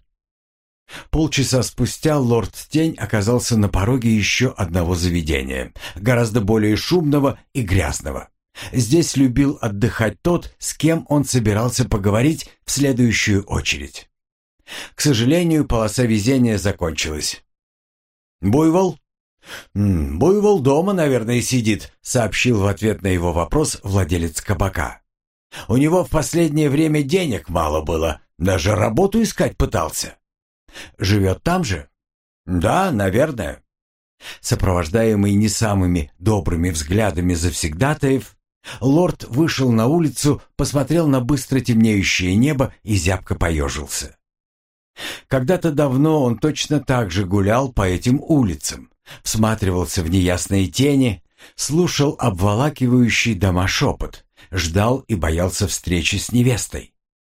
Полчаса спустя лорд Тень оказался на пороге еще одного заведения, гораздо более шумного и грязного. Здесь любил отдыхать тот, с кем он собирался поговорить в следующую очередь. К сожалению, полоса везения закончилась. «Буйвол?» «М, «Буйвол дома, наверное, сидит», — сообщил в ответ на его вопрос владелец кабака. «У него в последнее время денег мало было, даже работу искать пытался». «Живет там же?» «Да, наверное». Сопровождаемый не самыми добрыми взглядами завсегдатаев, лорд вышел на улицу, посмотрел на быстро темнеющее небо и зябко поежился. Когда-то давно он точно так же гулял по этим улицам, всматривался в неясные тени, слушал обволакивающий дома шепот, ждал и боялся встречи с невестой.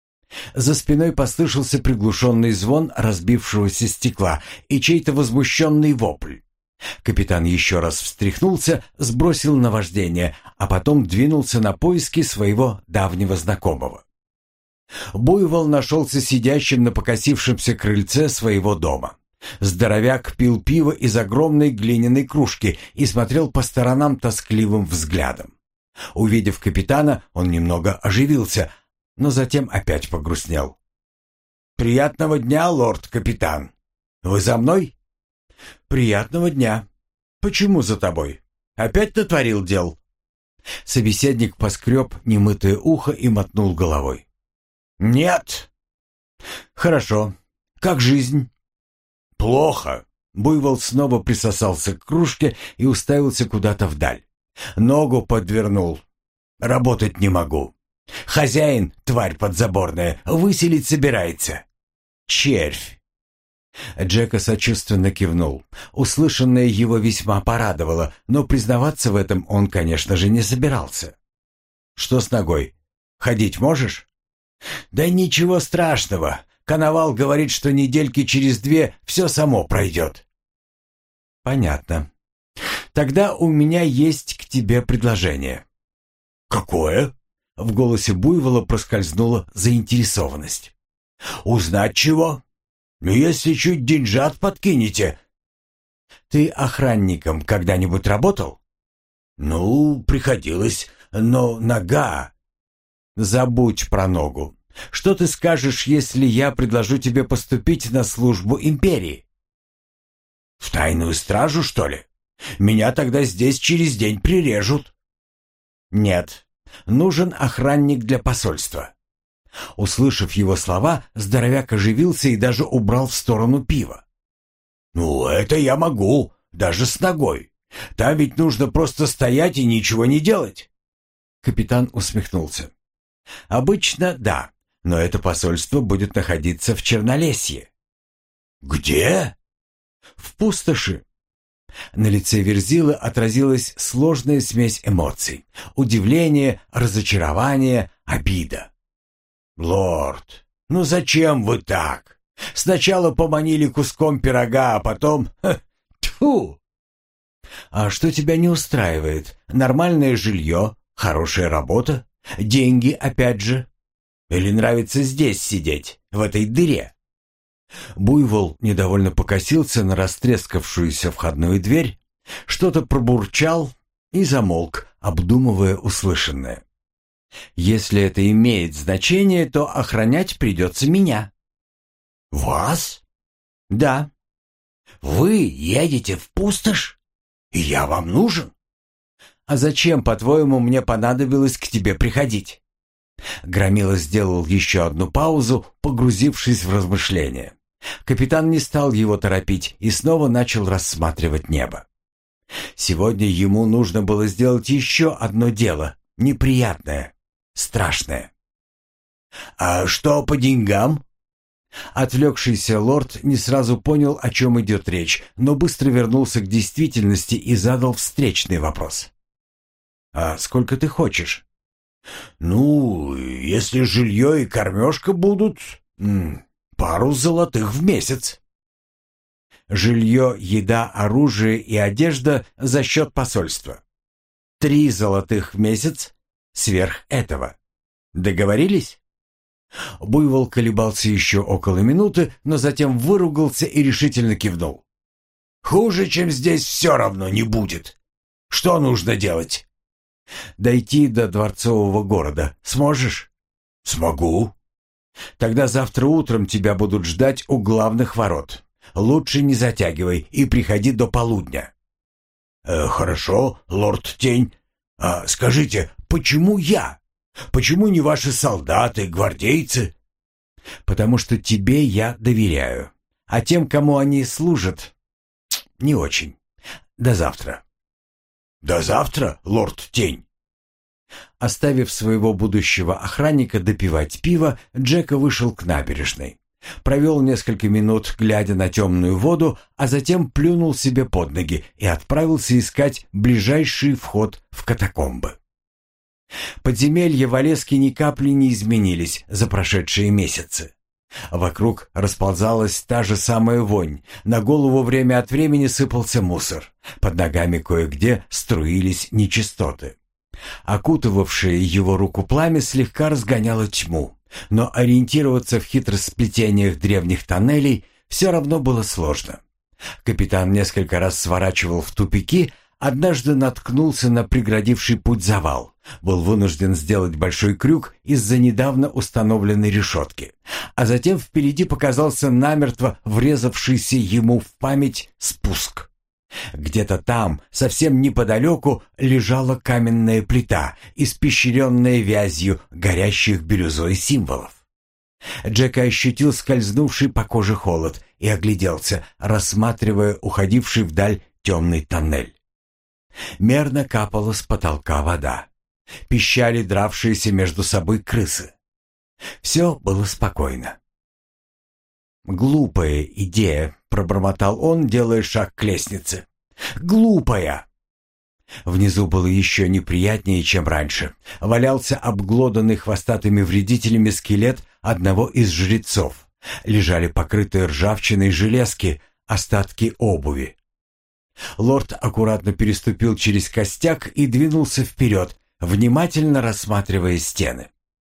За спиной послышался приглушенный звон разбившегося стекла и чей-то возмущенный вопль. Капитан еще раз встряхнулся, сбросил наваждение, а потом двинулся на поиски своего давнего знакомого. Буйвол нашелся сидящим на покосившемся крыльце своего дома. Здоровяк пил пиво из огромной глиняной кружки и смотрел по сторонам тоскливым взглядом. Увидев капитана, он немного оживился, но затем опять погрустнел. «Приятного дня, лорд-капитан. Вы за мной?» «Приятного дня. Почему за тобой? Опять натворил дел?» Собеседник поскреб немытое ухо и мотнул головой. «Нет». «Хорошо. Как жизнь?» «Плохо». Буйвол снова присосался к кружке и уставился куда-то вдаль. «Ногу подвернул. Работать не могу. Хозяин, тварь подзаборная, выселить собирается. Червь». Джека сочувственно кивнул. Услышанное его весьма порадовало, но признаваться в этом он, конечно же, не собирался. «Что с ногой? Ходить можешь?» «Да ничего страшного. Коновал говорит, что недельки через две все само пройдет». «Понятно. Тогда у меня есть к тебе предложение». «Какое?» В голосе Буйвола проскользнула заинтересованность. «Узнать чего? Если чуть деньжат подкинете». «Ты охранником когда-нибудь работал?» «Ну, приходилось, но нога...» «Забудь про ногу. Что ты скажешь, если я предложу тебе поступить на службу империи?» «В тайную стражу, что ли? Меня тогда здесь через день прирежут». Нет, нужен охранник для посольства. Услышав его слова, здоровяк оживился и даже убрал в сторону пива. «Ну, это я могу, даже с ногой. Там ведь нужно просто стоять и ничего не делать». Капитан усмехнулся. «Обычно да, но это посольство будет находиться в Чернолесье». «Где?» «В пустоши». На лице Верзилы отразилась сложная смесь эмоций: удивление, разочарование, обида. «Лорд, ну зачем вы так? Сначала поманили куском пирога, а потом... Ха, тьфу!» «А что тебя не устраивает? Нормальное жилье, хорошая работа, деньги опять же? Или нравится здесь сидеть, в этой дыре?» Буйвол недовольно покосился на растрескавшуюся входную дверь, что-то пробурчал и замолк, обдумывая услышанное. «Если это имеет значение, то охранять придется меня». «Вас?» «Да». «Вы едете в пустошь? И я вам нужен?» «А зачем, по-твоему, мне понадобилось к тебе приходить?» Громила сделал еще одну паузу, погрузившись в размышления. Капитан не стал его торопить и снова начал рассматривать небо. Сегодня ему нужно было сделать еще одно дело, неприятное, страшное. «А что по деньгам?» Отвлекшийся лорд не сразу понял, о чем идет речь, но быстро вернулся к действительности и задал встречный вопрос. «А сколько ты хочешь?» «Ну, если жилье и кормежка будут, пару золотых в месяц». «Жилье, еда, оружие и одежда за счет посольства. Три золотых в месяц сверх этого. Договорились?» Буйвол колебался еще около минуты, но затем выругался и решительно кивнул. «Хуже, чем здесь, все равно не будет. Что нужно делать?» «Дойти до дворцового города сможешь?» «Смогу». «Тогда завтра утром тебя будут ждать у главных ворот. Лучше не затягивай и приходи до полудня». «Э, «Хорошо, лорд Тень. А скажите, почему я? Почему не ваши солдаты, гвардейцы?» «Потому что тебе я доверяю, а тем, кому они служат, не очень. До завтра». «До завтра, лорд Тень». Оставив своего будущего охранника допивать пиво, Джека вышел к набережной. Провел несколько минут, глядя на темную воду, а затем плюнул себе под ноги и отправился искать ближайший вход в катакомбы. Подземелья в Олеске ни капли не изменились за прошедшие месяцы. Вокруг расползалась та же самая вонь, на голову время от времени сыпался мусор, под ногами кое-где струились нечистоты. Окутывавшее его руку пламя слегка разгоняло тьму, но ориентироваться в хитросплетениях древних тоннелей все равно было сложно. Капитан несколько раз сворачивал в тупики, однажды наткнулся на преградивший путь завал, был вынужден сделать большой крюк из-за недавно установленной решетки, а затем впереди показался намертво врезавшийся ему в память спуск. Где-то там, совсем неподалеку, лежала каменная плита, испещренная вязью горящих бирюзой символов. Джек ощутил скользнувший по коже холод и огляделся, рассматривая уходивший вдаль темный тоннель. Мерно капала с потолка вода. Пищали дравшиеся между собой крысы. Все было спокойно. «Глупая идея», — пробормотал он, делая шаг к лестнице. «Глупая!» Внизу было еще неприятнее, чем раньше. Валялся обглоданный хвостатыми вредителями скелет одного из жрецов. Лежали покрытые ржавчиной железки, остатки обуви. Лорд аккуратно переступил через костяк и двинулся вперед, внимательно рассматривая стены.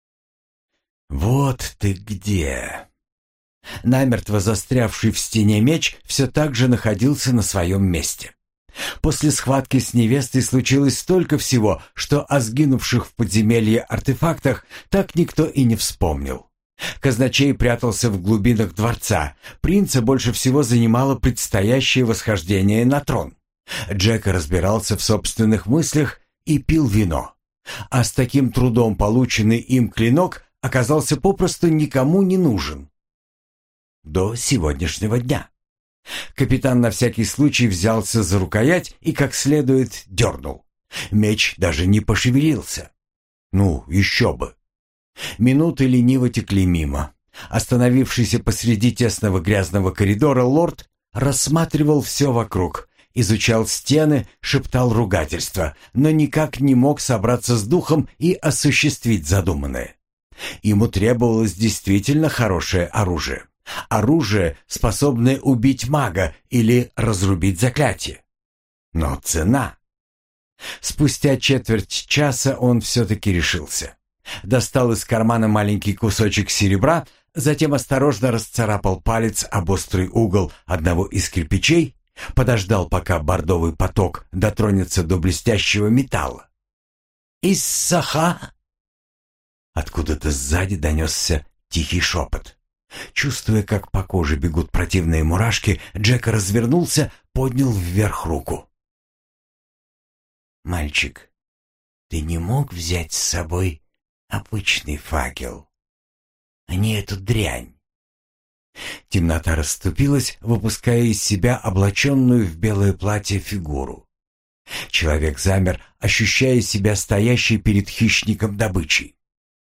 «Вот ты где!» Намертво застрявший в стене меч все так же находился на своем месте. После схватки с невестой случилось столько всего, что о сгинувших в подземелье артефактах так никто и не вспомнил. Казначей прятался в глубинах дворца. Принца больше всего занимало предстоящее восхождение на трон. Джек разбирался в собственных мыслях и пил вино. А с таким трудом полученный им клинок оказался попросту никому не нужен. До сегодняшнего дня. Капитан на всякий случай взялся за рукоять и как следует дернул. Меч даже не пошевелился. Ну, еще бы. Минуты лениво текли мимо. Остановившийся посреди тесного грязного коридора лорд рассматривал все вокруг, изучал стены, шептал ругательства, но никак не мог собраться с духом и осуществить задуманное. Ему требовалось действительно хорошее оружие. Оружие, способное убить мага или разрубить заклятие. Но цена... Спустя четверть часа он все-таки решился. Достал из кармана маленький кусочек серебра, затем осторожно расцарапал палец об острый угол одного из кирпичей, подождал, пока бордовый поток дотронется до блестящего металла. «Иссаха!» Откуда-то сзади донесся тихий шепот. Чувствуя, как по коже бегут противные мурашки, Джек развернулся, поднял вверх руку. «Мальчик, ты не мог взять с собой обычный факел, а не эту дрянь?» Темнота расступилась, выпуская из себя облаченную в белое платье фигуру. Человек замер, ощущая себя стоящей перед хищником добычей.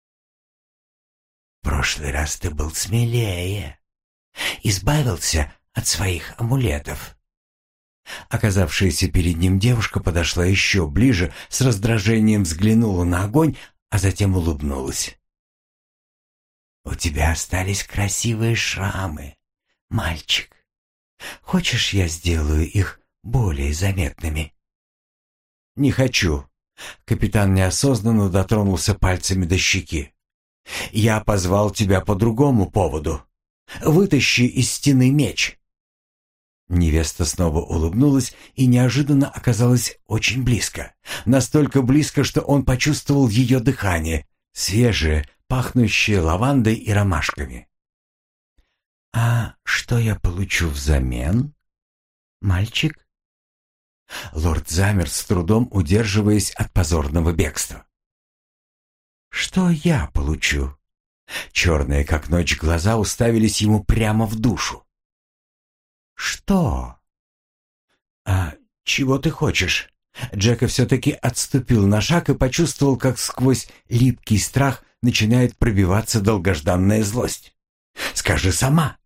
«В прошлый раз ты был смелее, избавился от своих амулетов». Оказавшаяся перед ним девушка подошла еще ближе, с раздражением взглянула на огонь, а затем улыбнулась. «У тебя остались красивые шрамы, мальчик. Хочешь, я сделаю их более заметными?» «Не хочу». Капитан неосознанно дотронулся пальцами до щеки. «Я позвал тебя по другому поводу. Вытащи из стены меч». Невеста снова улыбнулась и неожиданно оказалась очень близко. Настолько близко, что он почувствовал ее дыхание, свежее, пахнущее лавандой и ромашками. «А что я получу взамен, мальчик?» Лорд замер, с трудом удерживаясь от позорного бегства. «Что я получу?» Черные, как ночь, глаза уставились ему прямо в душу. «Что?» «А чего ты хочешь?» Джека все-таки отступил на шаг и почувствовал, как сквозь липкий страх начинает пробиваться долгожданная злость. «Скажи сама!»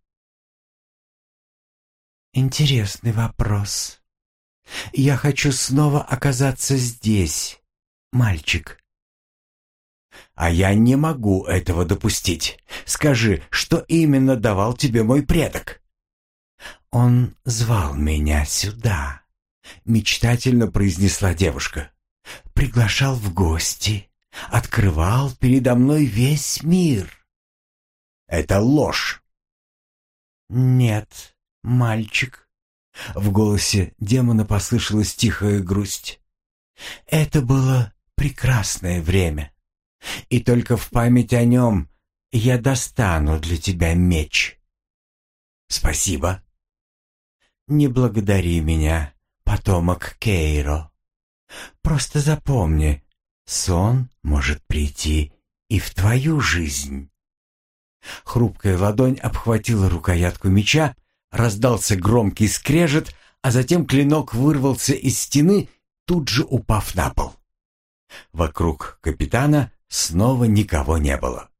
«Интересный вопрос. Я хочу снова оказаться здесь, мальчик». «А я не могу этого допустить. Скажи, что именно давал тебе мой предок?» «Он звал меня сюда», — мечтательно произнесла девушка. «Приглашал в гости, открывал передо мной весь мир». «Это ложь». «Нет, мальчик», — в голосе демона послышалась тихая грусть. «Это было прекрасное время, и только в память о нем я достану для тебя меч». «Спасибо». «Не благодари меня, потомок Кейро. Просто запомни, сон может прийти и в твою жизнь». Хрупкая ладонь обхватила рукоятку меча, раздался громкий скрежет, а затем клинок вырвался из стены, тут же упав на пол. Вокруг капитана снова никого не было.